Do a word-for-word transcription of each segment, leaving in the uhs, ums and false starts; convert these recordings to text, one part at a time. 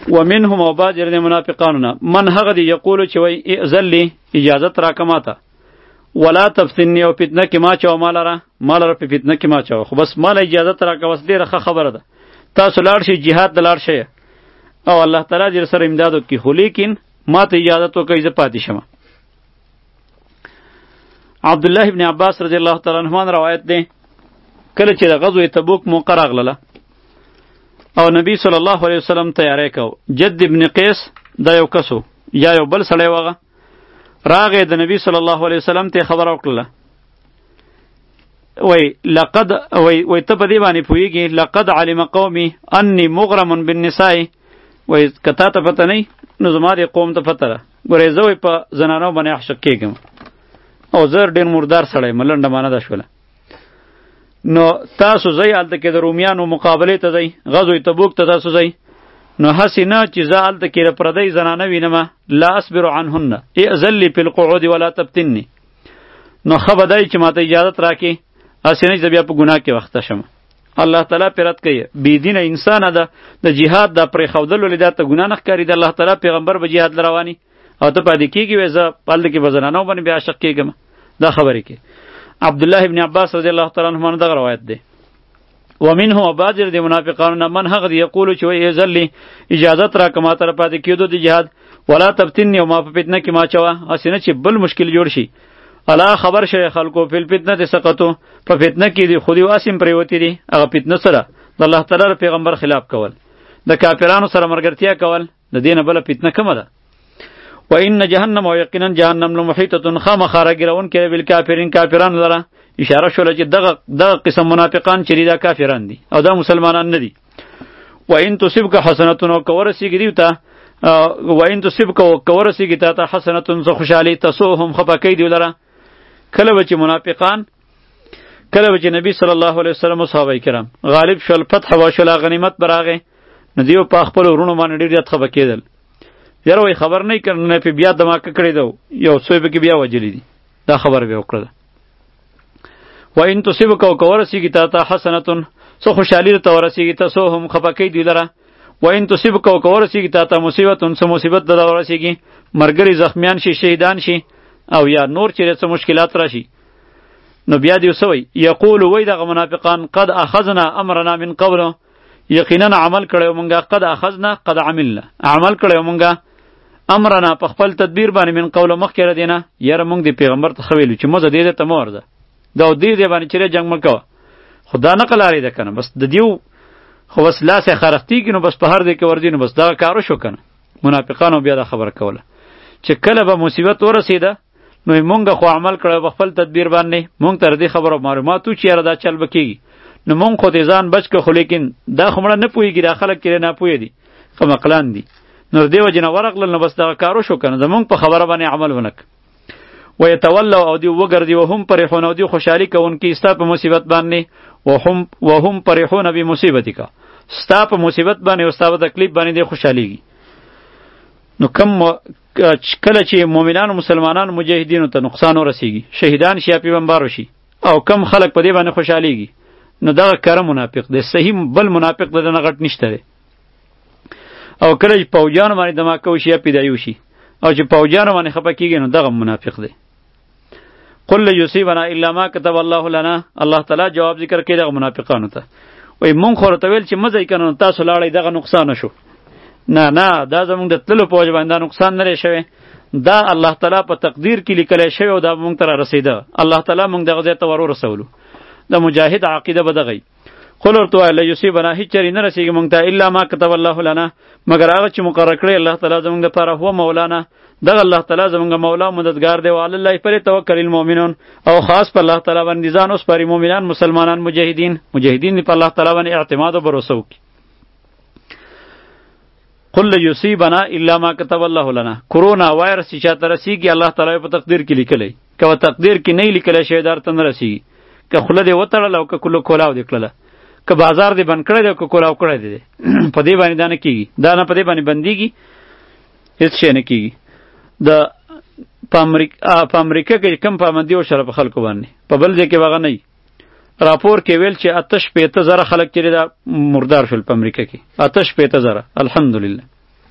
ومنهم او باجر د منافقانو من هغه دی یقولو چې وای ائذن لی اجازت راکه ماته ولا تفتنی او فتنه کې ما چاو مالره مالره په فتنه کې ما چاو خو بس مال اجازت راکه بس ډیره ښه خبره ده تاسو لاړ شئ جهاد د لاړ شئ او الله تعالی دې سره امداد وکړي خو لیکن ما ته اجازت وکړئ زه پاتې شم. عبدالله ابن عباس رضی الله تعالی عنهما روایت دی کله چې د غزوه تبوک موقع راغله او نبی صلی الله علیه وسلم تیاری کو جد ابن قیس دا یو کسو یا یو بل سړی وغه راغې د نبی صلی الله علیه وسلم ته خبر وکړه وای لقد وای وای ته په دې باندې پوهیږي لقد علم قومي انی مغرم بالنساء وای کته ته پته نه نو زما دې قوم ته پته ده ګورې زه وای په زنانو باندې عاشق کېږم او زه ډېر مردار سړی ملنډه مانه ده شوله نو تاسو ځئ هلته کې د رومیانو مقابلې ته ځئ غزوې تبوک ته تاسو ځئ نو هسې نه چې زه هلته کې د پردۍ زنانه وینمه لا اصبر عنهن ائذن لی فی القعود ولا تفتنی نو ښه به دی چې ماته اجازت راکړي هسې نه چې زه بیا په ګناه کې وخته شم. الله تعالی پرې رد کوي بېدینه انسانه ده د جهاد دا پرېښودلو لیدا ته ګناه نه ښکاري د الله تعالی پیغمبر به جهاد له رواني او ته پاتې کېږي وایې زه هلته کې به زنانو باندې بیا عاشق کېږم دا خبرې کې. عبدالله ابن عباس رضی الله تعالی عنهما دغه روایت دی. ومنهم باجر دی منافقانو من هغه دی یقولو چې وایي ائذن لی اجازت راکړه ما ته پاتې کېدو د جهاد ولا تفتنی او ما په فتنه کې ما چوه هسې نه چې بل مشکل جوړ شي الا خبر شوی خلکو فی الفتنه سقطو په فتنه کې دی خو دی واسم پرېوتي دي هغه فتنه سره د الله تعالی پیغمبر خلاف کول د کافرانو سره مرګرتیا کول د دینه بله فتنه کومه ده. و ان جهنم او یقینا جهنم لمحیطه خامخاره ګرون کې بالکافرین کافران لره اشاره شوله چې دغه دغه قسم منافقان چې دا کافران دي او دا مسلمانان نه دي. و ان تصبک حسنه او کورسیږي دی ته و ان تصبک او کورسیږي ته حسنه زه خوشحالي تسوهم خپکې دی لره کله به چې منافقان کله به چې نبی صلی الله علیه وسلم او صحابه کرام غالب شول فتح وشول غنیمت براغه نو دیو په خپل ورونو باندې ډیر ځت خپکېدل یاره وای خبر نه کړنه په بیا دماکه کړی دو یو څوی به کې بیا وجلی دي دا خبر به وکړه. و ان تصبک او کورسیږي ته حسنه سو خوشحالی ته ورسیږي ته سو هم خپکې دی لره و ان تصبک او کورسیږي ته مصیبت سو مصیبت د ورسیږي مرګري زخمیان شي شهیدان شي او یا نور چې څه مشکلات راشي نو بیا دی وسوي یقول وای دغه منافقان قد اخذنا امرنا من قبل یقینا عمل کړو مونږه قد اخذنا قد عملنا عمل کړو مونږه امرنا په خپل تدبیر باندې من قول مخکې را دینه یاره مونږ دی پیغمبر ته خویلو چې مزه دې ته مور ده دا دې دې باندې چې جنگ مکو خدا نه قلاري ده کنه بس د دیو خو بس لاسه خرختی کینو بس په هر دې کې وردینو بس دا کارو شو کنه. منافقانو بیا دا خبر کوله چې کله به مصیبت ورسیده نو مونږ خو عمل کړو په خپل تدبیر باندې مونږ تر دې خبرو معلوماتو چې را دا چل بکیږي نو مونږ خو دې ځان بچ که خو لیکن دا خو مړه نه پوهېږي دا خلک کې نه پوهې دي قمقلان دي نو دې وجې نه ورغلل نو بس دغه کارو شو که نه زمونږ په خبره باندې عمل ونک ویتولوا او دی وګرځي وهم پریحون او دی خوشحالي کوونکي ستا په مصیبت باندې وهم وهم پریحون بمصیبتک ستا په مصیبت باندې او ستا په تکلیف باندې دی خوشحاليږي. نو کم کله چې مؤمنانو مسلمانانو مجاهدینو ته نقصان ورسیږي شهیدان شي پیغمبر شي او کم خلک په دې باندې خوشحاليږي نو دغه کار منافق دی صحیح بل منافق د نه غټ نشته دی. او کله چې پوجانو باندې دماکو شي پیدایو شي او چې پوجانو باندې خپه کیږي نو دغه منافق دی. قل یصیبنا الا ما كتب الله لنا الله تعالی جواب ذکر کوي دغه منافقانو ته وای مونږ خو ته ویل چې مزه کنه تاسو لاړی دغه نقصان شو نه نه دا زمونږ د تللو په وجه باندې نقصان نه شوی دا الله تعالی په تقدیر کې لیکلی شوی او دا مونږ ته رسیده الله تعالی مونږ دغه ځای ته ور ورسولو د مجاهد عقیده به دغی قل ورته وایه لیصیبنا هیڅ چرې نه رسیږي مونږ ته الا ما کتب الله لنا مگر هغه چې مقرر کړی الله تعالی زمونږ دپاره هو مولانا دغه الله تعالی زمونږ مولا مددگار دی وعلى الله فلیتوکل المؤمنون او خاص په الله تعالی باندې ځان وسپاري مؤمنان مسلمانان مجاهدین مجاهدین په الله تعالی باندې اعتماد او باور وکړي. قل یصیبنا الا ما کتب الله لنا کرونا وایرس چې چاته رسیږي الله تعالی په تقدیر کې لیکلی که تقدیر کې نه لیکلی شوی دار ته نه رسیږي که خوله دې وتړله او که کله کولاو دې کړله که بازار دې بند کړی دی او که کولاو کړی دی په دې باندې دا نه کېږي دا نه په دې باندې بندېږي هېڅ شی نه کېږي. د په امریکا په امریکا کې کم پابندي وشوله په خلکو باندې په بل ځای کې به هغه نه وي راپور کې ویل چې اته شپېته زره خلک چې دا مردار شول په امریکا کې اته شپېته زره الحمدلله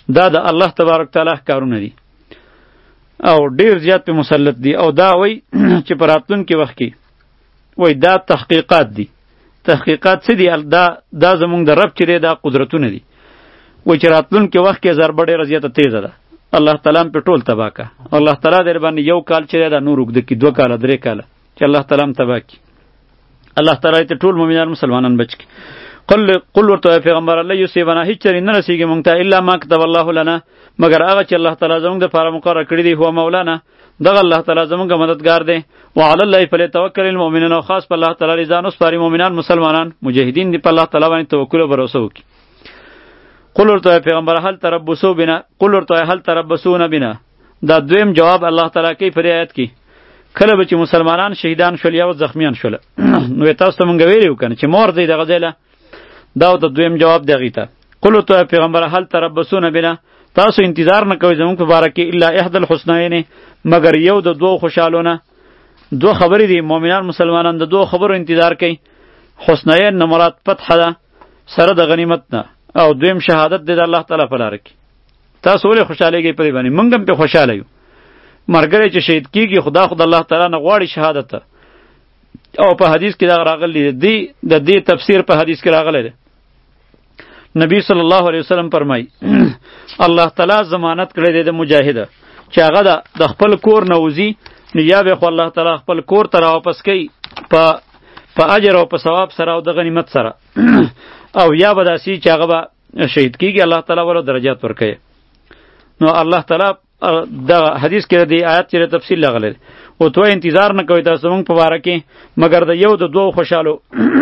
دا د الله تبارک تعالی کارونه دي او ډیر زیات په مسلط دي او دا وای چې په راتلونکي وخت کې وای دا تحقیقات دي. تحقیقات څه دي؟ دا دا زمونږ د رب چې دی دا قدرتونه دي. وای چې راتلونکي وخت کې ضربه ډیره زیاته تیزه ده، الله تعالی هم په ټول تباه کا. الله تعالی در باندې یو کال چې دا نور وګد کی، دوه کاله، درې کاله چې الله تعالی هم تباه کی. الله تعالی ته ټول مؤمنان مسلمانان بچ کی. قل قل ورته پیغمبر الله یوسفنا هیڅ چری نه رسیږي مونږ ته الا ما كتب الله لنا، مگر هغه چې الله تعالی زموږ د لپاره مقرر کړی دی. هو مولانا، دغه الله تعالی زموږ مددگار دی. وعلى الله فليتوکل المؤمنون، خاص په الله تعالی ځان وسپاري مؤمنان مسلمانان مجاهدین دی په الله تعالی باندې توکل او باور وکړي. قل ورته پیغمبر هل تربصوا بنا، قل ورته هل تربصون بنا، دا دویم جواب الله تعالی کوي په آیت کې. کله به چې مسلمانان شهیدان شول یا زخمیان شول نو تاسو ته مونږ ویلو کنه چې مور دی دغه ځای دا د دویم جواب دی ته. قل تو پیغمبر هل تربصون بنا، تاسو انتظار نه کوئ زموږ په باره کې الا احد الحسنین، مگر یو د دوه خوشالونه. دو خبرې دي، مؤمنان مسلمانان د دوه خبرو انتظار کوي. حسنین نه مراد فتح ده سره د غنیمت نه، او دویم شهادت دی د الله تعالی په لاره کې. تاسو ولې خوشالېږئ په دې باندې؟ موږ هم پې خوشاله یو. مرګری چې شهید کیږي خدا خود الله تعالی نه غواړي شهادت ته. او په حدیث کې دا راغلی دی، د دې تفسیر په حدیث کې راغلی دی. نبی صلی الله علیه وسلم فرمای الله تعالی ضمانت کړی دی د مجاهد چې هغه د خپل کور نه وځي نو یا به خو الله تعالی خپل کور ته راواپس کوي په په اجر او په ثواب سره او د غنیمت سره او یا به داسې چې هغه به شهید کیږي الله تعالی ورو درجات ورکوي. نو الله تعالی د حدیث کې د آیات چې تفصیل لغلی او تو انتظار نه کوي تاسو موږ په باره کې مگر د یو د دوه خوشالو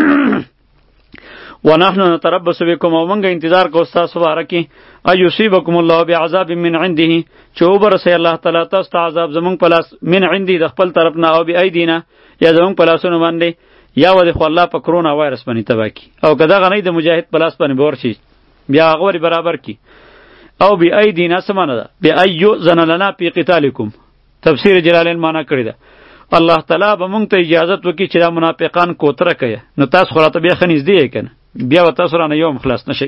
ونحن نتربص بكم، او منګه انتظار کو تاسو باره کې ايصيبكم الله بعذاب من عنده، چې وبرسي الله تعالی تاسو ته عذاب زمونږ په لاس من عندي د خپل طرف نه، او بأيدينا یا زمونږ په لاسونو باندې، یا ودې خو الله په کرونا وایرس باندې تباه کی، او کدا غنی د مجاهد په لاس باندې بور شي بیا هغه برابر کی. او بأيدينا سمانه ده بأيو زنلنا في قتالكم، تفسیر جلالین معنا کړی ده. الله تعالی به مونږ ته اجازه وکړي چې دا منافقان کوتره کوي، نو تاسو خو راته بیا خنیز دی کنه، بیا و تاسو رانه یوم خلاص نشي.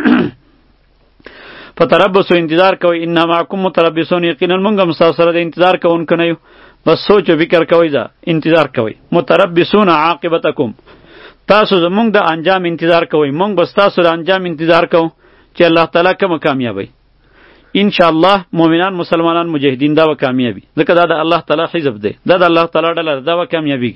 فتربصوا، انتظار کوئ. ان معکم متربصون، یقینا موږ هم ستاسو سره د انتظار کوونکو نه یو. بس سوچ او فکر کوئ، دا انتظار کوئ. متربصون عاقبتکم، تاسو زموږ د انجام انتظار کوئ، موږ بس تاسو د انجام انتظار کوو چې الله تعالی کومه کامیابی. ان شاء الله مؤمنان مسلمانان مجاهدین دا و کامیابی، ځکه دا د الله تعالی حزب دی، دا د الله تعالی ډله دا و کامیابی.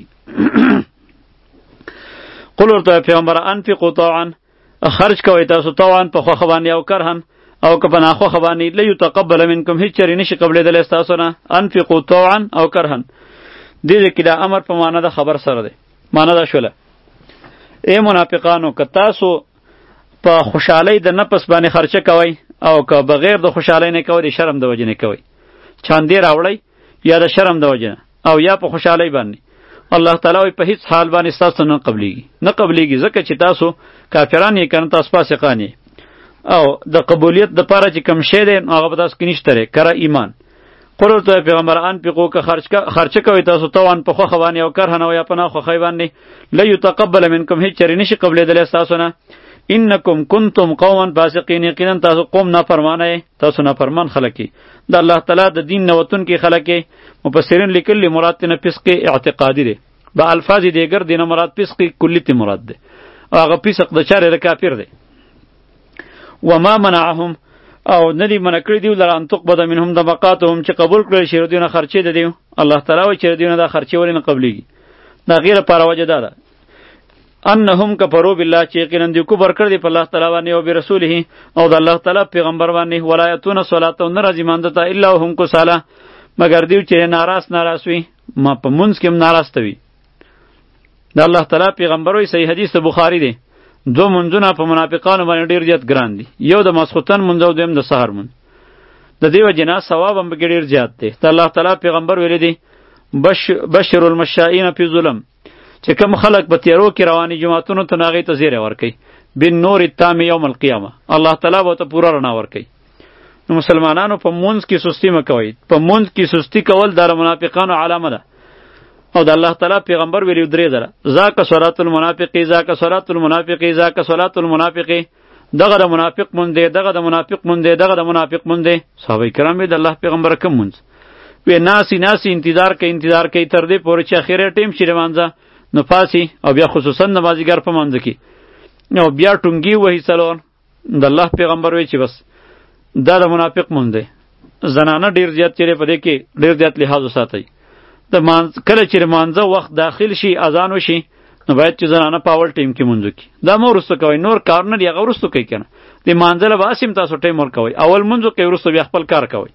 قل ورته پیغمبر انفقوا طوعا، خرج کوئ تاسو طوعا په خوښه باندې او کرهن، او که په ناخوښه باندې لیتقبل منکم، هیڅ چرې نشي قبلېدلی ستاسو نه. انفقوا طوعا او کرهن، دې کې دا امر په معنا د خبر سره دی. معنا دا شوله ای منافقانو که تاسو په خوشحالۍ د نفس باندې خرچه کوئ او که بغیر د خوشحالۍ نه کوئ د شرم د وجې نه کوئ، چاندې راوړئ یا د شرم د وجې نه او یا په خوشحالۍ باندې، الله تعالی وایي په هیڅ حال باندې ستاسو نه قبلیږي، نه قبلیږي ځکه چې تاسو کافران یې کنه، تاسو فاسقان یې، او د قبولیت دپاره چې کوم شی دی هغه په تاسو کې نشته دی، کره ایمان. قل ورته پیغمبر انفقوا که خرچه کوئ تاسو طوعا په خوښه باندې او کرهن او یا په ناخوښۍ باندې، لیتقبل منکم، هیڅ چرې نشي قبلېدلی ستاسو نه. انکم کنتم قوما فاسقین، یقینا تاسو قوم نافرمانه یې، تاسو نافرمان خلک یې، د الله تعالی د دین نه وتونکي خلک یې. مفسرین لیکلي مراد تېنه فسق اعتقادي دی، به الفاظ دیگر دینه مراد فسق کلی تی مراد دی، او هغه فسق د چارې د کافر دی. وما منعهم، او ندی منع کړی دیو لره ان تقبض منهم نفقاتهم، چې قبول کړل شي ردیونه خرچې د دیو. الله تعالی وایي چې ردیونه دا خرچې ولې نه قبلیږي؟ دا غیر پاره وجه دا ده انهم کفروا بالله، چې یقینا دی کفر کړی دی په الله تعالی باندې او برسوله، او د الله تعالی پیغمبر باندې. ولایتون صلات، او نه راځي مانده ته الا هم کساله، مگر دیو چې ناراض ناراض وي، ما په منځ کې هم ناراسته وي. د الله تعالی پیغمبر وایي، صحیح حدیث بخاری دی، دو منځونه په منافقانو باندې ډیر زیات ګران دي، یو د ماسخوتن منځ او دویم د سحر منځ. د دیو جنا ثواب هم پکې ډیر زیات دی. ته الله تعالی پیغمبر ویلی دی بشر المشائین فی ظلم، چې کوم خلق په تیارو کې رواني جماعتونو ته هغې ته زیری ورکوي، بالنور التام یوم القیامه، الله تعالی به ورته پوره رڼا ورکوي. نو مسلمانانو په مونځ کې سستی مه کوئ، په مونځ کې سستی کول دا د منافقانو علامه ده. او د الله تعالی پیغمبر ویلي درې ځله ذاک صلات المنافق، ذاک صلات المنافق، ذاک صلات المنافق، دغه د منافق مونږ دی، دغه د منافق مونږ دی، دغه د منافق مونږ دی. صحابه کرام د الله پیغمبر کوم مونږ وی ناسی ناسی انتظار کوي انتظار کوي تر دې پورې چې اخیره ټیم شي لمانځه نو پاسی او بیا خصوصا نمازیګر په منځ کې نو بیا ټونګي وهي څلور. د الله پیغمبر وی چې بس دا د منافق مونږ دی. زنانه ډیر زیات چیرې په دې کې ډیر زیات لحاظ وساتئ. د مانځ کله چې مانځه وخت داخل شي اذان وشي نو باید چې زنانه په اول ټیم کې مونږ کی دا مو ورسته کوي، نور کار نه دی هغه ورسته کوي کنه. د مانځله باسم تاسو ټیم ور کوي، اول مونږ کې ورسته بیا خپل کار کوي.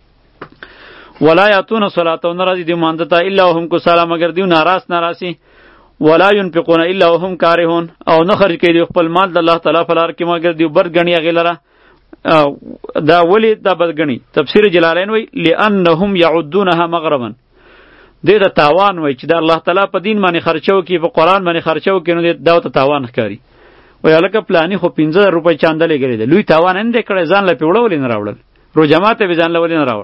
ولا یاتون صلاه و نرازی دی مانځتا الا وهم کو سلام اگر دیو ناراض ناراضی ولا ينفقون الا وهم کارهون او نه خرج کوي خپل مال د الله تعالی په لار کې مگر دیو بد غنی غیلره. دا ولی دا بد غنی تفسیر جلالین وی لانهم يعدونها مغرما دې د تاوان وای چې د الله تعالی په دین باندې خرچو کې په قران باندې خرچو کې نو دا ته تاوان ښکاری. وای الکه پلانی خو پنځه روپۍ چاندې لګړي دی لوی تاوان نه کړي ځان له پیوړول نه راوړل رو جماعت به ځان له ولې نه راوړ.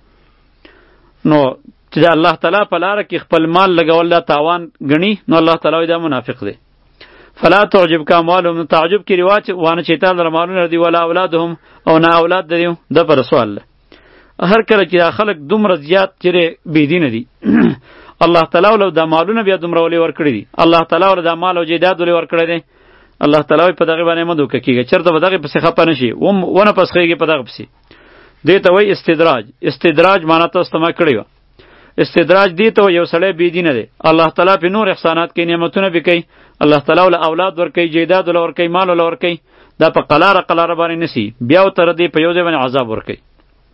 نو چې الله تعالی په لار کې خپل مال لګول دا تاوان غنی نو الله تعالی دا منافق دی. فلا تعجبک اموالهم تعجب کی رواج وانه چې تعالی مالونه دی ولا اولادهم او نه اولاد دیو د پر سوال هر کله چې خلک دومره زیات چیرې بيدین دي الله تعالی ولو د مالونه بیا دومره ولې ورکړي دي. الله تعالی ولو د مال او جیداد ولې ورکړي دي. الله تعالی په دغه باندې مدو کوي چرته په دغه پسې خپه نشي و ونه پسخېږي په دغه پسې دې ته وای استدراج. استدراج معنی ته استما کړی و. استدراج دې ته یو سړی بيدین دی الله تعالی په نور احسانات کې نعمتونه به کوي الله تعالی ول اولاد ور کوي جیداد ول ور کوي مال ول ور کوي دا په قلاره قلاره باندې نسی بیا تر دې په یو ځای باندې عذاب ور کوي.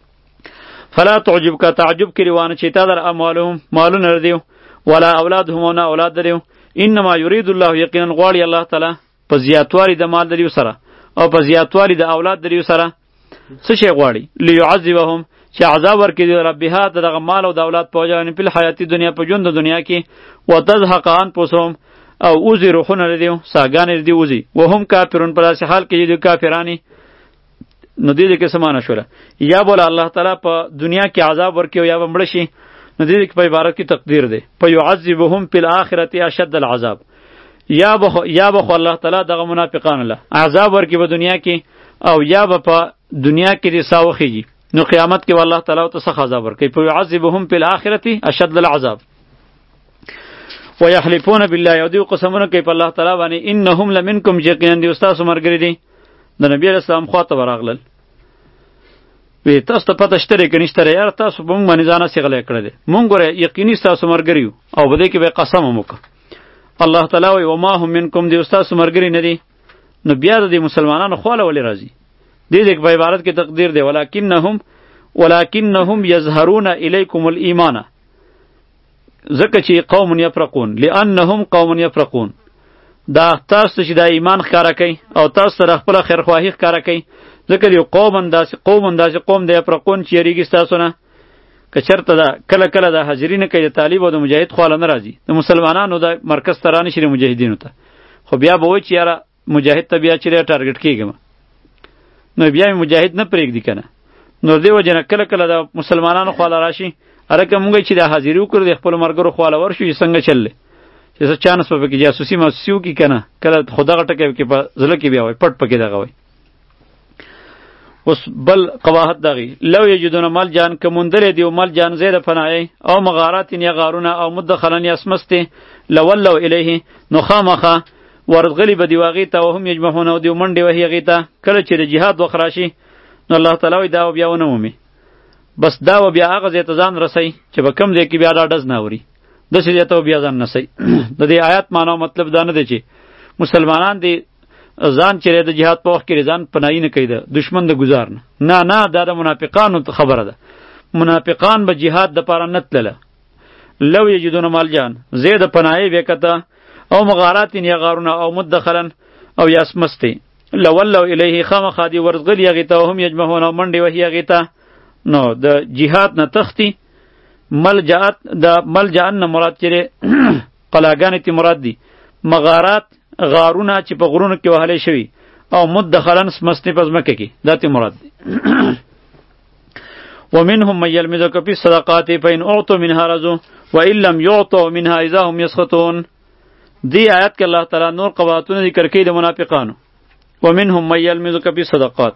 فلا تعجبک تعجب کی روانه چې تا در اموالهم مالونه ردیو ولا اولادهم نه اولاد دریو انما یرید الله یقینا غواړي الله تعالی په زیاتوالي د مال دریو سره او په زیاتوالي د اولاد دریو سره څه شی غواړي لیعذبهم چې عذاب ورکړي ربها دغه مال او د اولاد په وجه نه په حیاتي دنیا په ژوند د دنیا کې وتزهق ان پوسهم او اوزی روحونه ردیو ساګان ردی اوزی وهم کافرون پر داسې حال کې دي کافرانی. نو دې کې سمانه شوله یا بوله الله تعالی په دنیا کې عذاب ورکړي یا بمړ شي نو دې کې په عبارت کې تقدیر دی فیعذبهم فی الاخرة اشد العذاب یا بخ یا بخ الله تعالی دغه منافقان له عذاب ورکړي په دنیا کې او یا په دنیا کې دې ساوخیږي نو قیامت کې والله تعالی ته سخت عذاب ورکړي فیعذبهم فی الاخرة اشد العذاب. ويحلفون بالله او دې قسمونه کوي په الله تعالی باندې انهم لمنکم یقینا دې استاد مرګری دي. د نبی علیہ السلام خواته ورغلل وی تاسو ته پته شته کې نشته یار تاسو په مونږ باندې ځانه سیغله کړی دی مونږ ګوره یقیني تاسو مرګریو او بده کې به قسم وکړه. الله تعالی وی وما هم منکم دی تاسو مرګری نه دي نو بیا د مسلمانانو خواله ولې راځي دې دې په عبارت کې تقدیر دی ولکنهم ولکنهم یظهرون الیکم الایمان زکه چې قوم یفرقون لانهم قوم یفرقون دا تاسو چې دا ایمان ښکارا کوي او تاسو سره خپل خیرخواهی ښکارا کوي ځکه یو قوم انداز قوم انداز قوم دی پرقون چې یریږي تاسو نه که چرته دا کله کله د حاضرینه کوي د طالب او د مجاهد خواله نه راځي د مسلمانانو د مرکز ترانه شری مجاهدینو ته خو بیا به وای چې یاره مجاهد ته بیا چې ټارګټ کیږم نو بیا مجاهد نه پرېږدي کنه نو دی وجنه کله کله د مسلمانانو خواله راشي ارکه مونږ چې د حاضری وکړو د خپل مرګرو خواله ورشو چې څنګه چلله چې څه چانس په کې جاسوسي ماسوسیو کې کنه کله خدا غټه کې په زله کې بیا وای پټ پکې دغه وای. اوس بل قواحت دغی لو یجدون مال جان کمندل دی مال جان زید فنای او مغارات یا غارونه او مدخلن یسمسته لولو الیه نو خامخه ورغلی به دی واغی ته وهم یجمعون او دی منډي وهی غیته کله چې د جهاد وخراشي نو الله تعالی دا بیا ونه مومي بس دا بیا هغه زیت ځان رسي چې به کم دی کې بیا دا ډز ناوري د سې ته بیا ځان نسي. د دې آیات معنی مطلب دا نه دی چې مسلمانان دی ځان چې د جهاد په وخت کې ځان پناهی نه کوي د دشمن د گزار نه نه نه دا د منافقانو خبره ده. منافقان به جهاد د پاره نه تلله لو یجدون مال جان زید پناهی وکته او مغارات یا غارونه او مدخلن او یاسمستی لولو الیه خامخادی ورزغل یغیته هم یجمعون او منډي وهی یغیته نو د جهاد نه تختی ملجات د ملجان نه مراد چره قلاګانې تی مراد دي مغارات غارونه چې په غرونو کې وهلې شوی او مدخلن سمستی پس مکه کې داتی مراد دي. ومنهم من یلمزک فی الصدقات فإن اعطوا منها رضوا وإن لم يعطوا منها اذا هم یسخطون. دی آیات کې الله تعالی نور قواعدونه ذکر کړي د منافقانو ومنهم من یلمزک فی الصدقات.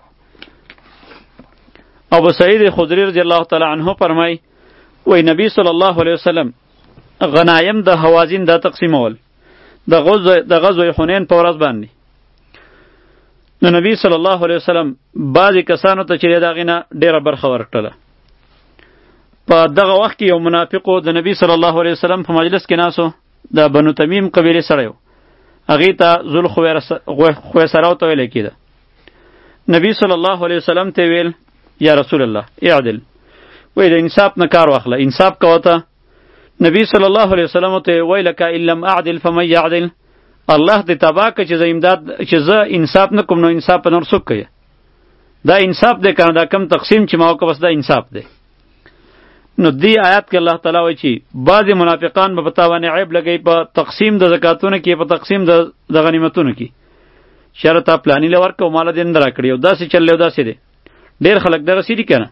ابو سعید خدری رضی الله تعالی عنه فرمای وی نبی صلی الله علیه وسلم غنایم د حوازین دا تقسیمول د غزوه د غزوه حنین په ورځ باندې. نو نبی صلی الله علیه وسلم بعضی کسانو ته چې دغه نه ډیره برخه ورکړه. په دغه وخت کې یو منافقو د نبی صلی الله علیه وسلم په مجلس کې ناسو د بنو تمیم قبیله سره یو هغې ته ذل خویسره ته ویلی کېده. نبی صلی الله علیه وسلم ته ویل یا رسول الله اعدل، وی د انصاف نه کار واخله، انصاف کوه ته. نبی صلی الله علیه وسلم ته ویلک ان لم اعدل فمن یعدل، الله دې تباه که چې زه امداد چې زه انصاف نه کوم نو انصاف په نور څوک کوي؟ دا انصاف دی کنه دا کم تقسیم چې ما وکړه بس دا انصاف دی. نو دی آیات کې الله تعالی وایي چې بعضې منافقان به په تا باندې عیب لګوي په تقسیم د زکاتونو کې، په تقسیم د د غنیمتونو کې. چېرې تا پلاني له ورکړه او ماله دې نه راکړي او داسې چل او داسې دی. ډېر خلک دغسې دي که نه.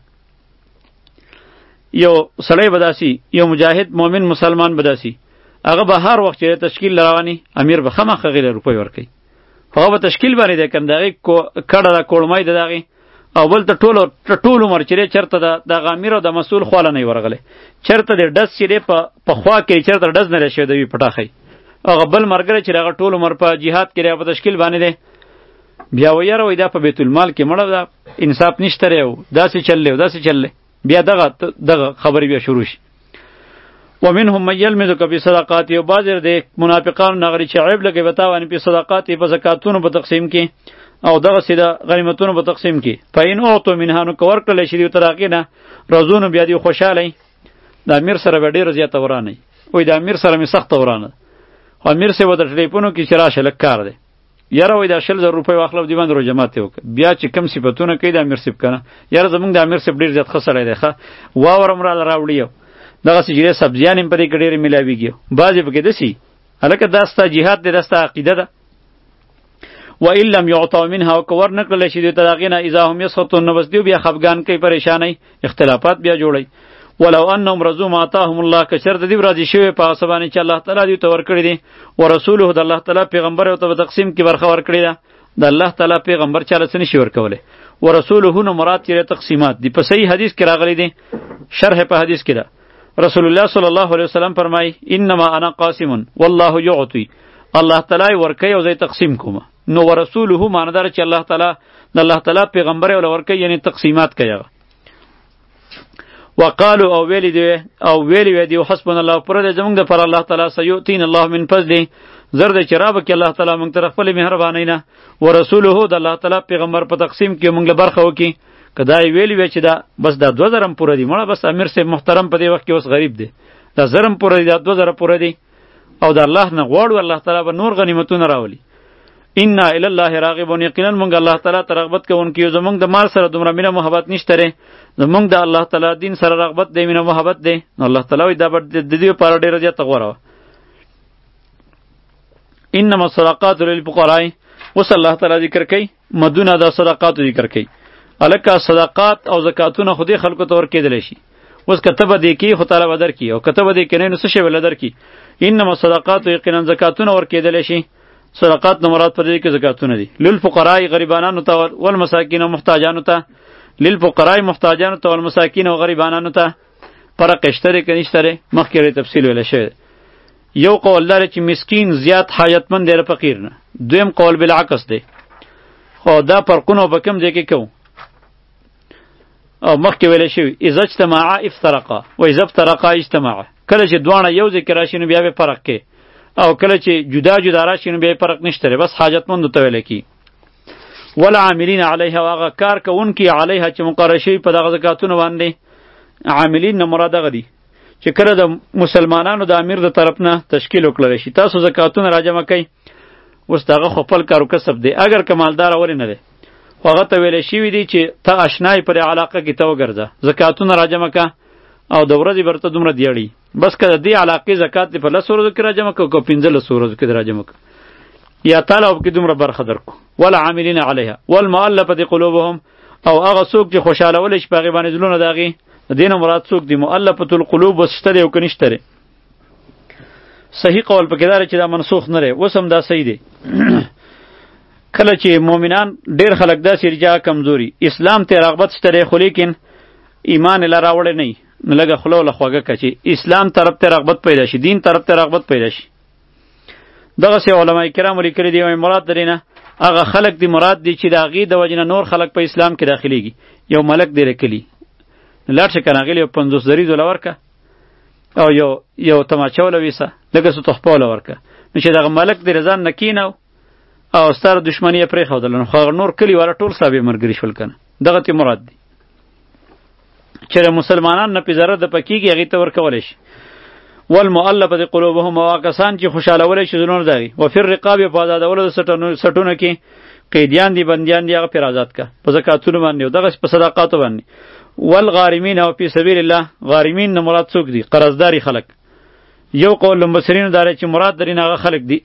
یو سړی به داسې یو مجاهد مؤمن مسلمان به داسې هغه به هر وخت چې تشکیل رواني امیر به خامخا هغې له روپۍ ورکوي، خو هغه به تشکیل باندې دی که نه د هغې کډه ده کوړمۍ ده د هغې او بل ته ټول ټول عمر چې دی چېرته د دغه امیر او د مسؤل خواله نه وي ورغلی، چېرته د ډز چې دی په خوا کې چېرته ډز نه دی شوی د وي پټاخی، هغه بل ملګری چې هغه ټول عمر په جهاد کې دی په تشکیل باندې دی، بیا وایي یاره وایي دا په بیت المال کې مړه ده انصاف نشته دی او داسې چل دی او داسې چل دی، بیا دغه دغه خبرې بیا شروع شي. ومنهم من یلمزک فی صدقات، یو بعضې د منافقانو نه هغه چې عیب لګوي په تا باندې په صدقات په زکاتونو په تقسیم کې او دغسې د غنیمتونو په تقسیم کې. فإن اعطوا منها، نو که ورکړلی شي دوی ته د هغې نه رضونو بیا دوی خوشحالی، د امیر سره به ډېره زیاته ورانئ. وایي د امیر سره مې سخته ورانه ده، خو امیر صاحب به د ټلیفونو کې چې راشه لږ کار دی، یاره وایي دا شل زره روپۍ واخله او دې باندې روژه ماتې وکړه. بیا چې کم صفتونه کوي د امیر صاحب که نه، یاره زمونږ د امیر صاحب ډېر زیات ښه سړی دی، ښه واور هم راله راوړي او دغسې چې دی سبزیان هم په دې کې ډېرې میلاویږي، بعضې پکې داسې هلکه دا ستا جهاد دی، دا ستا عقیده ده. و ان لم يعطوا منها، که ور نه کړلی شي دوی ته د هغې نه اذا هم یسخطون، نو بس دوی بیا خفګان کوي، پریشانوي، اختلافات بیا جوړوي. ولو انهم رضوا ما آتاهم الله، که چېرته دوی راضي شوي په هغه څه باندې چې الله تعالی دوی ته ورکړي دي، ورسوله د الله تعالی پیغمبر ورته په تقسیم کې برخه ورکړې ده. د الله تعالی پیغمبر چاله څه نشي ورکولی. ورسوله نو مراد چې تقسیمات دي، په صحیح حدیث کې راغلی دي، شرح په حدیث کې ده. رسول الله صلی الله علیه وسلم فرمای انما انا قاسم والله یعطي، الله تعالی ورکوي او زه تقسیم کوم. نو ورسوله معنی دار چې الله تعالی د الله تعالی پیغمبر ول ورکوي، یعنی تقسیمات کوي. وقالو او ویلی دی او ویلی وی دی حسبنا الله پر دې زمونږ د پر الله تعالی سیؤتین الله من فضله، زرد چرابه کې الله تعالی مونږ ته خپل مهرباني نه، ورسوله د الله تعالی پیغمبر په تقسیم کې مونږ له برخه وکي. کدای ویلی وی چې دا بس دا دو زرم پوره دی، مړه بس امیر صاحب محترم په دې وخت کې اوس غریب دی، دا زرم پوره دی، دا دو زره پوره دی او د الله نه غواړو الله تعالی به نور غنیمتونه راولي. انا الی الله راغبون، یقینا مونږ الله تعالی ته رغبت کوونکي یو، زمونږ د مال سره دومره مینه محبت نشته ری، زمونږ د الله تعالی دین سره رغبت دی، مینه محبت دی. نو الله تعالی وایي دا به د دې لپاره ډېره زیاته غوره وه. انما الصدقات للفقراء، اوس الله تعالی ذکر کوي مدونه د صدقاتو ذکر کوي. هلکه صدقات او زکاتونه خو دې خلکو ته ورکېدلی شي، اوس که ته به دې کي خو تعالی به درکړي، او که ته به دې کې نه نو څه شی به له درکړي. انما الصدقات، یقینا زکاتونه ورکېدلی شي. صدقات نو مراد پر دې کې زکاتونه دي. للفقراء غریبانانو ته، والمساکین او محتاجانو ته. للفقراء محتاجانو ته، والمساکین او غریبانانو ته. فرق شته دی که نشته دی؟ مخکې یې تفصیل ویلی شوی. یو قول لري چې مسکین زیات حاجتمند دی له فقیر نه، دویم قول بالعکس دی. خو دا فرقونه په کوم ځای کې کوو؟ او مخکې ویلی شوي اذا اجتماعا افترقا و اذا افترقا اجتماعا، کله چې دواړه یو ځای کې راشي نو بیا به فرق کې، او کله چې جدا جدا راشي نو بیا فرق نشته دی، بس حاجتمندو ته ویلی کی. والعاملین علیها، او هغه کار کوونکي علیها چې مقرر شوي په دغه زکاتونو باندې. عاملین نه مراد هغه دي چې کله د مسلمانانو د امیر د طرف نه تشکیل وکړلی شي، تاسو زکاتونه راجمع کوئ، اوس د هغه خو خپل کار و کسب دی، اگر که مالداره ولې نه دی، خو هغه ته ویلی شوي دي چې ته اشنای پر علاقه کې ته وګرځه، زکاتونه راجمع که او د ورځې برته دومره دیړي، بس که د دې علاقې زکات دې په لسو ورځو کې راجمع که که پنځلسو ورځو کې دې راجمع که، یا تعالی وبکې دومره برخه درکو. والعاملین علیها والمؤلفة قلوبهم، او هغه څوک چې خوشحالولی شي په هغې باندې زړونه د هغې، د دې نه مراد څوک دي؟ مؤلفة القلوب اوس شته دی او که نشته دی؟ صحیح قول پکې دا چې دا منسوخ نه دی، اوس هم دا صحیح دی. کله چې مؤمنان ډیر خلک داسې رجا کمزوري اسلام ته رغبت شته خو لیکن ایمان لا راوړی نه نو لږه خوله وله خوږه که چې اسلام طرف ته رغبت پیدا شي دین طرف ته رغبت پیدا شي دغسې علما کرامو لیکلي دي وایي مراد درې نه هغه خلک دی مراد دی چې د هغې د وجې نه نور خلک په اسلام کې داخلیږي یو ملک دی رکلي لاړ شه که نه هغې له یو پنځوس دریز وله ورکه او یو یو تماچه وله ویسه لږه څه تحفه وله ورکه نو چې دغه ملک دی رضان نه کینو او ستاره دشمني یې پرېښودله نو خو نور کلي والا ټول ستا بې ملګري شول که نه دغه تی مراد دی چې د مسلمانان نه پې ضرر د پکېږي هغې ته ورکولی شي والمؤلفة قلوبهم او کسان چې خوشالولی شي زړونه د هغې وفي الرقاب په آزادولو د سټونو کې قیدیان دي بندیان دي هغه پرې آزاد که په زکاتونو باندې او دغسې په صدقاتو باندې والغارمین او فی سبیل الله غارمین نه مراد څوک دي قرضداري خلک یو قول لمبصرینو دا چې مراد درین هغه خلک دي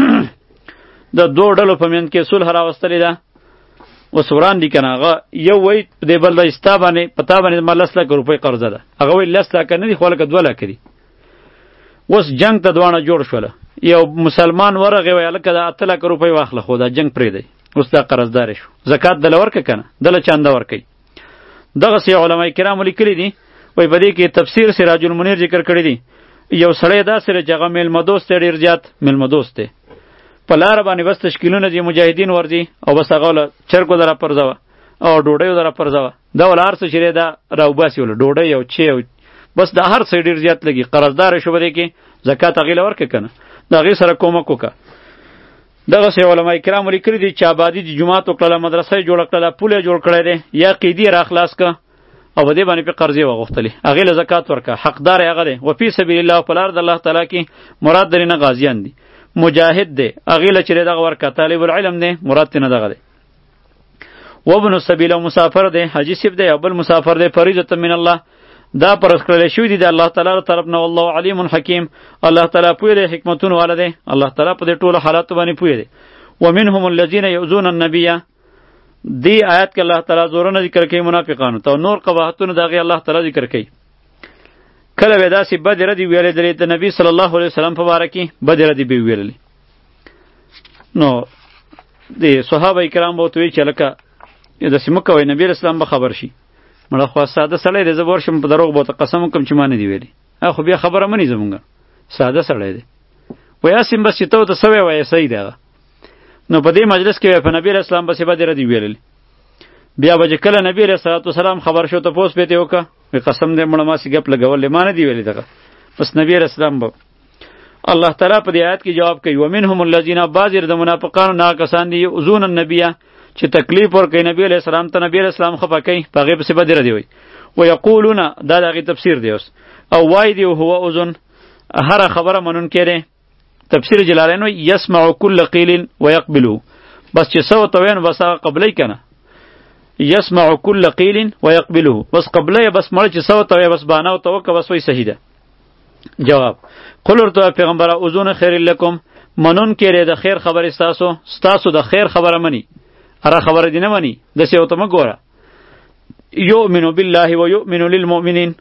د دوه ډلو په منځ کې صلح راوستلې ده اوس وران دي که نه هغه یو وایي دې بل د ستا باندې په تا باندې زما لس لکه روپۍ قرضه ده هغه وایي لس لکه نه دي خو لکه دوه لکه دي اوس جنگ ته دواړه جوړ شوله یو مسلمان ورغی وایي هلکه دا اته لکه روپۍ واخله خو دا جنگ پرېږدی اوس دا قرضدار شو زکات دله ورکه که نه دله چانده ورکوي دغسې علما کرامو لیکلي دي وایي په دې کې تفسیر سراج المنیر ذکر کړی دي یو سړی داسې دی چې هغه میلمه دوست دی ډېر زیات میلمه دوست دی په لاره باندې بس تشکیلونه دي مجاهدین ورځي او بس هغه وله چرګ وله راپرځوه او ډوډۍ وله راپرځوه دا وله هر څه چې دی دا راوباسي وله ډوډۍ او چی او بس دا هر څه ډېر زیات لګي قرضدار شو به دی کې زکات هغې له ورکړه که نه د هغې سره کومک وکړه دغسې علما کرامو لیکلي دي چې آبادي دي جومات وکړله مدرسه یې جوړه کړله پول یې جوړ کړی دی یا قیدي یې راخلاص که او په دې باندې پې قرضې وغوښتلې هغې له زکات ورکړه حقدار یې هغه دی وفي سبیل الله په لار د الله تعالی کې مراد درې نه غازیان دي مجاهد دی هغې له چې دی دغه ورکړه طالب العلم دی مراد ترې نه دغه دی وابن السبیل او مسافر دی حاجي صاحب دی او بل مسافر دی فریضة من الله دا پرس کړل شوی دی د الله تعالی له طرف نه والله علیم حکیم الله تعالی پوهه دی حکمتونه والا دی الله تعالی په دې ټولو حالاتو باندې پوهه دی ومنهم الذين يؤذون النبي دی آیات کې الله تعالی زورونه ذکر کوي منافقانو ته نور قباحتونه دغه الله تعالی ذکر کوي کله به داسې بد ردی ویلې درې د نبی صلی الله علیه وسلم په باره کې بد ردی به ویلې نو د صحابه کرام به ورته وایي چې هلکه داسې مه کوئ نبي اسلام به خبر شي مړه خو ساده سړی دی زه به ورشم په دروغ به ورته قسم وکړم چې ما نه دي ویلي خو بیا خبره مني زمونږ ساده سړی دی وایي هسې بس چې ته ورته څه وایې وایې صحیح دی هغه نو په دې مجلس کې به په نبي علیه اسلام بسې بدې ردې ویللې بیا به چې کله نبي علیه صلات وسلام خبر شو تپوس به یې وکړه وایي قسم دی مړه ماسې ګپ لګولې ما نه دي ویلي دغه بس نبي علیه اسلام به الله تعالی په دې آیت کې جواب کوي ومنهم الذین بعضې د منافقانو نه کسان دي یؤذون النبیه چې تکلیف ورکوي نبی علیه السلام ته نبی علیه السلام خفه کوي په هغې پسې بدې ردې وایي ویقولونه دا د هغې تفسیر دی اوس او وایي دی هو اذن هره خبره منونکی دی تفسیر جلالین وایي یسمع کل قیل ویقبلو بس چې څه ورته وایي نو بس هغه قبلی که نه یسمع کل قیل ویقبلو بس قبلی بس مړه چې څه ورته وایي بس بهانه ورته وکړه بس وایي صحیح ده جواب قل ورته پیغمبره اذن خیر لکم منونکی دی د خیر خبرې ستاسو ستاسو د خیر خبره مني هره خبره دی نه مني داسې ورته مه ګوره یؤمن بالله و یؤمن للمؤمنین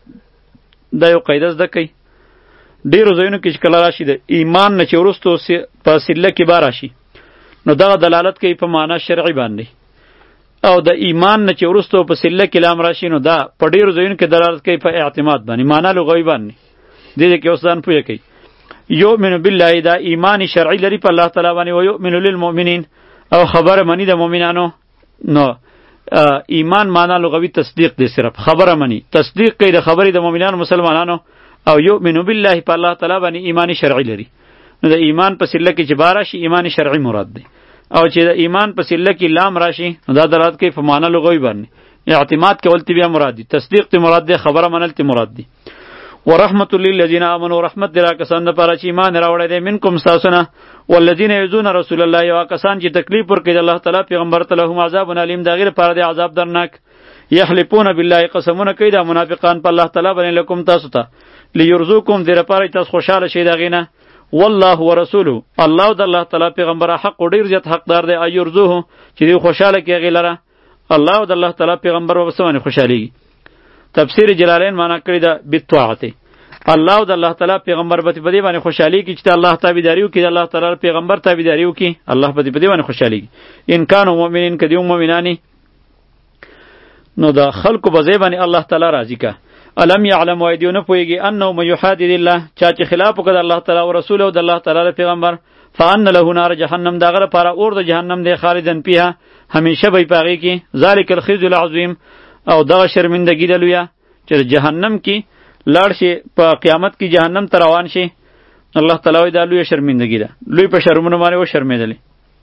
دا یو قاعده زده کوي ډېرو ځایونو کې چې کله راشي د ایمان نه چې وروستو په سله کې به راشي نو دغه دلالت کوي په معنا شرعي باندې او د ایمان نه چې وروستو په سله کې لام راشي نو دا په ډېرو ځایونو کې دلالت کوي په اعتماد باندې معنا لغوي باندې دې دې کې اوس ځان پوهه کوي یؤمن بالله دا ایمان شرعي لري په الله تعالی باندې و یؤمن للمؤمنین او خبره منی د مؤمنانو نو ایمان معنا لغوي تصدیق دی صرف خبره منی تصدیق کوي د خبرې د مؤمنانو مسلمانانو او یؤمن بالله په الله تعالی باندې ایمان شرعي لري نو د ایمان په سله کې چې با راشي ایمان شرعي مراد دی او چې د ایمان په سله کې لام راشي نو دا دلالت کوي په معنا لغوي باندې اعتماد کول تی بیا مراد دی تصدیق تی مراد دی خبره منل تی مراد دی ورحمت للذین آمنوا رحمت دی را کسان لپاره چې ایمان راوړی دی منکم ستاسو والذین یؤذون رسول الله یو کسان چې تکلیف ورکوي د الله تعالی پیغمبر ته لهم عذاب علیم د هغې لپاره دی عذاب درناک یحلفون بالله قسمونه کوي دا منافقان په الله تعالی باندې لکم تاسو ته لیرزوکم دې لپاره چې تاسو خوشحاله شئ د هغې نه والله ورسوله الله د الله تعالی پیغمبر حق ډېر زیات حقدار دی ایرزوه چې دوی خوشحاله کړي هغې لره الله د الله تعالی پیغمبر به څه باندې خوشحالېږي تفسیر جلالین معنا کړی ده بالطاعت الله او د الله تعالی پیغمبر به په دې باندې خوشحالي کی چې الله تابعداري وکړي، الله تعالی پیغمبر تابعداري وکړي، الله به په دې باندې خوشحالي کی. ان کانوا مؤمنین کدی مؤمنانی نو د خلکو به ځای باندې الله تعالی راضی کا. الم یعلم وایدیو نه پوهیږي انه من یحادد الله، چا چې خلاف وکړ الله تعالی او رسول او د الله تعالی پیغمبر، فان له نار جهنم، دغه لپاره اور د جهنم دی، خالدن فیها، همیشه به پاږي کی. ذالک الخزي العظیم، او دغه شرمندگی د لویه چې جهنم کې لاړ شي، په قیامت کې جهنم ته روان شي. الله تعالی وایي دا لویه شرمندگی ده، لوی په شرمونو باندې و شرمېدلی.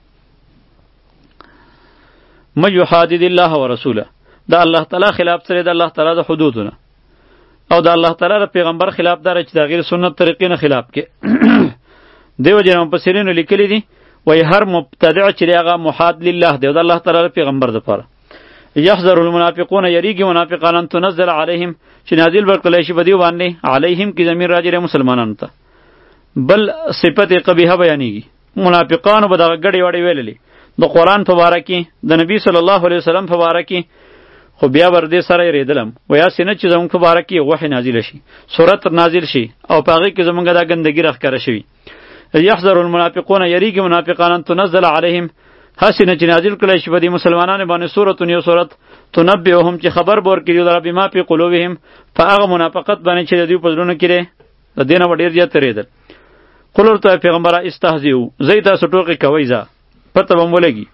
من یحادد الله ورسوله، دا الله تعالی خلاف سره د الله تعالی د حدودونه، او د الله تعالی د پیغمبر خلاف دار چې د غیر سنت طریقې نه خلاف کې. دیو جن مفسرین لیکلی دي وای هر مبتدع چې هغه محاد لله دی او د الله تعالی پیغمبر د پاره. یحذر المنافقون، یریږي منافقان ان تنزل علیهم، چې نازل ورکړل شي بدیو باندې، علیهم کی ضمیر راځي مسلمانانو ته. بل صفت قبیحه بیانېږي، منافقانو به دغه ګډې وړې ویللې د قرآن په باره کې، د نبی صلی الله علیه وسلم په باره کې، خو بیا ور دې سره یریدلم ویا سینه چې زموږ په باره کې وحی نازل شي، سورت نازل شي، او په هغې کې زموږ دا ګندګي راښکاره شوي. یحذر المنافقون، یریږي منافقان ان تنزل علیهم، هسې نه چې نازل کړی شي په دې مسلمانانو باندې سورتون یو سورت، تنبئهم چې خبر به ورکړي لره بما فی قلوبهم، په هغه منافقت باندې چې د دوی په زړونو کې دی، د دې نه به ډېر زیات تېرېدل. قل ورته پیغمبره استهزئوا، زئ تاسو ټوکې کوئ، ځه پته به مو ولګي.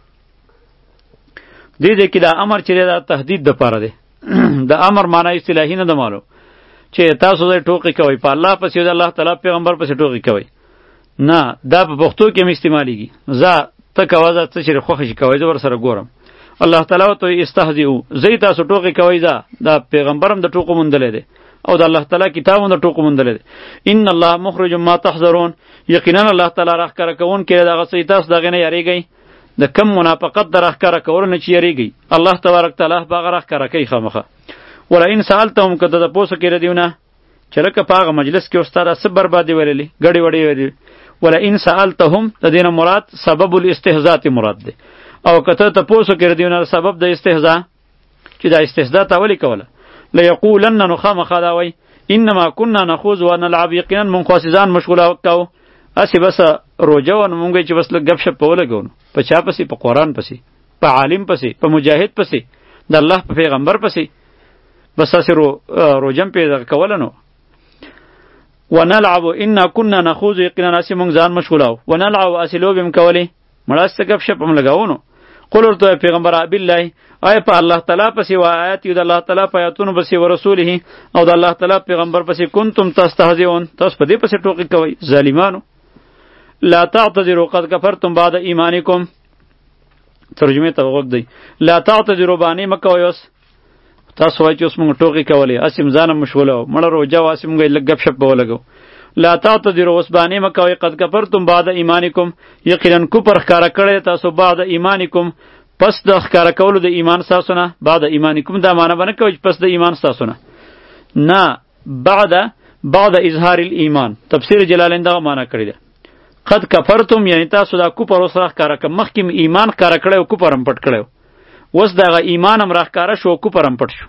دې دې کې دا امر چې دا تهدید دپاره دی. د امر معنی اصطلاحي نه ده معلوم چې تاسو زئ ټوکې کوئ، په الله پسې د الله تعالی پیغمبر پسې ټوکې کوئ. نه، دا په پښتو کې هم استعمالیږي. ځه ته کوه، ځه څه چې خوښه شي کوئ، زه ورسره ګورم. الله تعالی ورته وایي استهزئوا، زئ تاسو ټوکې کوئ، ځه دا پیغمبر هم د ټوکو موندلی دی او د الله تعالی کتاب هم د ټوکو موندلی دی. ان الله مخرج ما تحذرون، یقینا الله تعالی راښکاره کوونکی دی د هغه څه چې تاسو د هغې نه یریږئ. د کم منافقت د راښکاره کولو نه چې یریږئ، الله تبارک تعالی به هغه راښکاره کوي خامخا. ولئن سألتهم، که ته تپوسه کې د دیونه چې لکه په هغه مجلس کې استاده څه بربادي ویللي، ګډې وډې ویلې. ولئن سألتهم د دې نه مراد سبب الاستهزاء تی مراد دی، او که ته تپوسه کې د دیونه سبب د استهزاء چې دا استهزاء ته ولې کوله، لیقولن نو خامخا دا وایي انما كنا نخوض ونلعب، یقینا مونږ خو ځان مشغوله کوو، هسې بس روژه وه نو مونږ چې بس لږ ګپ شپ په ولګو، نو په چا پسې؟ په قرآن پسې، په عالم پسې، په مجاهد پسې، د الله په پیغمبر پسې، بس هسې رو روژه م پې دغه کوله. نو ونلعب انا كنا نخوض، یقینا هسې مونږ ځان مشغوله وو، ونلعب هسې لوبې م کولې، مړه هسې ګپ شپ هم لګوو. نو قل ورته پیغمبره بالله، آیا په الله تعالی پسې و آیات د الله تعالی په آیاتونو پسې و رسوله او د الله تعالی پیغمبر پسې کنتم تستهزئون، تاسو په دې پسې ټوکې کوئ ظالمانو. لا تعتذروا قد کفرتم بعد ایمانکم، ترجمه ته وګورئ دی، لا تعتذروا باندې مکه اوس تاسو وایئ چې اوس موږ ټوکې کولې، اسیم ځانم مشغوله و، مړه روژه و، اسې موږ یې لږ ګپ شپ به ولګو. لا تعتذروا اوس باندې مکه وایئ قد کفرتم بعد ایمانکم، یقینا کفر ښکاره کړی تاسو بعد ایمانکم، پس د ښکاره کولو د ایمان ستاسو نه. بعد ایمانکم دا معنی به نه کوئ چې پس د ایمان ستاسو نه، نه، بعد بعد اظهار الایمان، تفسیر جلالین دغه معنی کړی ده. قد کفرتم یعنی تاسو دا کفر اوس راښکاره کړ، مخکې ایمان ښکاره کړی او کفر هم پټ کړی، اوس دغه ایمان هم راښکاره شو او کفر هم پټ شو.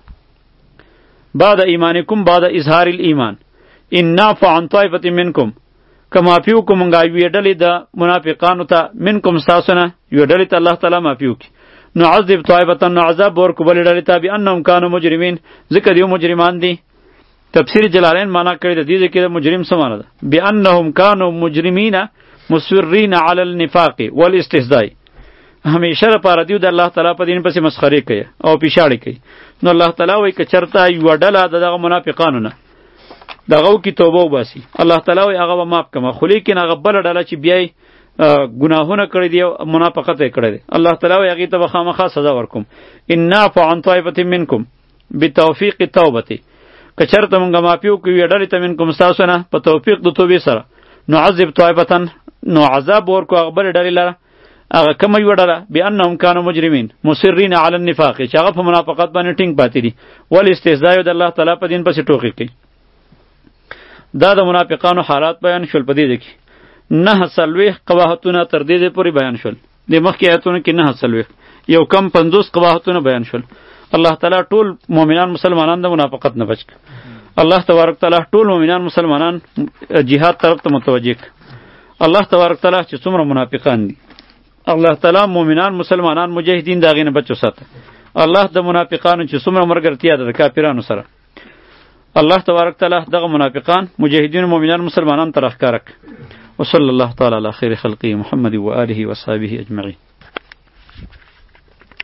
بعد ایمانکم بعد اظهار الایمان، ان نعفو عن طائفة منکم، که معافي وکړو مونږ یوې ډلې د منافقانو ته، منکم ستاسو نه یوې ډلې ته الله تعالی معافي وکړي، نعذب طائفة، نو عذاب به ورکړو بلې ډلې ته، بأنهم کانوا مجرمین، ځکه دوی مجرمان دي. تفسیر جلالین معنا کړی د دې کې د مجرم څه معنا ده؟ بأنهم کانوا مجرمین مصرین علی النفاق والاستهزاء، همیشه لپاره دیو د الله تعالی په دین پسې مسخرې کوي او پیشاړې کوي. نو الله تعالی وایي که چېرته یوه ډله د دغه منافقانو نه دغه وکړي توبه وباسي، الله تعالی وایي هغه به معاف کړم، خو لیکن هغه بله ډله چې بیا یې ګناهونه کړي دي او منافقت یې کړی دی، الله تعالی وایي هغې ته به خامخا سزا ورکوم. ان نعفو عن طائفة منکم بتوفیق التوبة، که چېرته مونږ معافي وکړو یوې ډلې ته منکم ستاسو نه په توفیق د توبې سره، نعذب طائفة، نو عذاب به ورکړو هغه بلې ډلې لره، هغه کومه یوه ډله بأنهم کانوا مجرمین مصرین علی النفاق، چې هغه په منافقت باندې ټینګ پاتې دي، والاستهزاء د الله تعالی په دین پسې ټوکې کوي. دا د منافقانو حالات بیان شول په دې کې. نه څلوېښت قباحتونه تر دې پورې بیان شول، د مخکې آیتونو کې نه څلوېښت، یو کم پنځوس قباحتونه بیان شول. الله تعالی ټول مؤمنان مسلمانان د منافقت نه بچ کړه. الله تبارک تعالی ټول مؤمنان مسلمانان جهاد طرف ته متوجه ک. الله تبارک تعالی چې څومره منافقان دي الله تعالی مؤمنان مسلمانان مجاهدین دا غینه بچو ساته. الله د منافقانو چې څومره مرګرتیا ده د کافرانو سره الله تبارک تعالی دغه منافقان مجاهدین مؤمنان مسلمانان ترخ کارک. وصلی الله تعالی علی خیر خلقه محمد و آله و صحبه اجمعین.